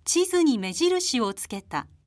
地図に目印をつけた。